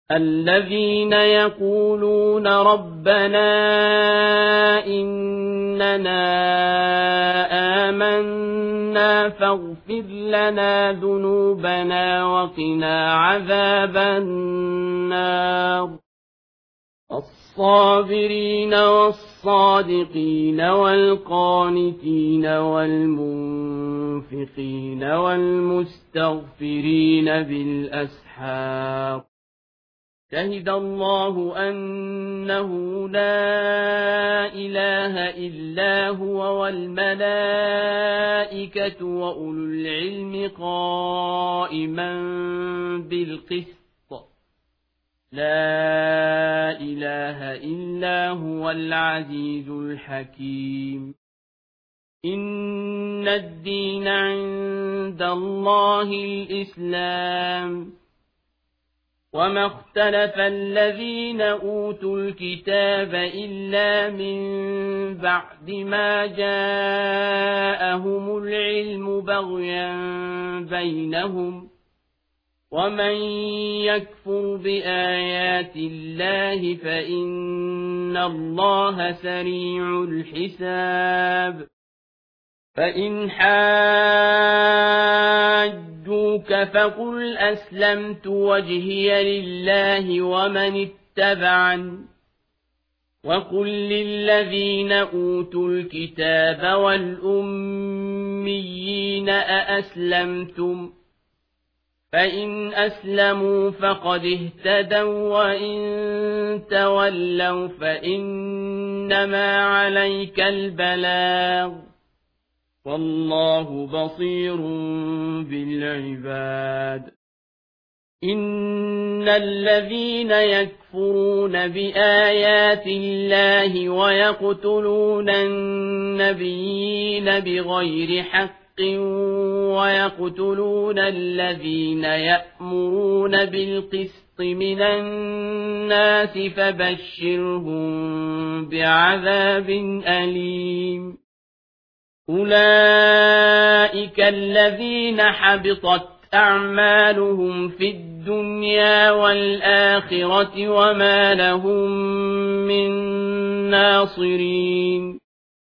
الذين يقولون ربنا إننا آمنا فاغفر لنا ذنوبنا وقنا عذاب النار الصابرين والصادقين والقانتين والمنفقين والمستغفرين بالأسحار شهد الله أنه لا إله إلا هو والملائكة وأولو العلم قائما بالقسط لا إله إلا هو العزيز الحكيم إن الدين عند الله الإسلام وما اختلف الذين أوتوا الكتاب إلا من بعد ما جاءهم العلم بغيا بينهم ومن يكفر بآيات الله فإن الله سريع الحساب فإن حاجوك فقل أسلمت وجهي لله ومن اتبعني وقل للذين أوتوا الكتاب والأميين أأسلمتم فإن أسلموا فقد اهتدوا وإن تولوا فإنما عليك البلاغ والله بصير بالعباد إن الذين يكفرون بآيات الله ويقتلون النبيين بغير حق ويقتلون الذين يأمرون بالقسط من الناس فبشرهم بعذاب أليم أولئك الذين حبطت أعمالهم في الدنيا والآخرة وما لهم من ناصرين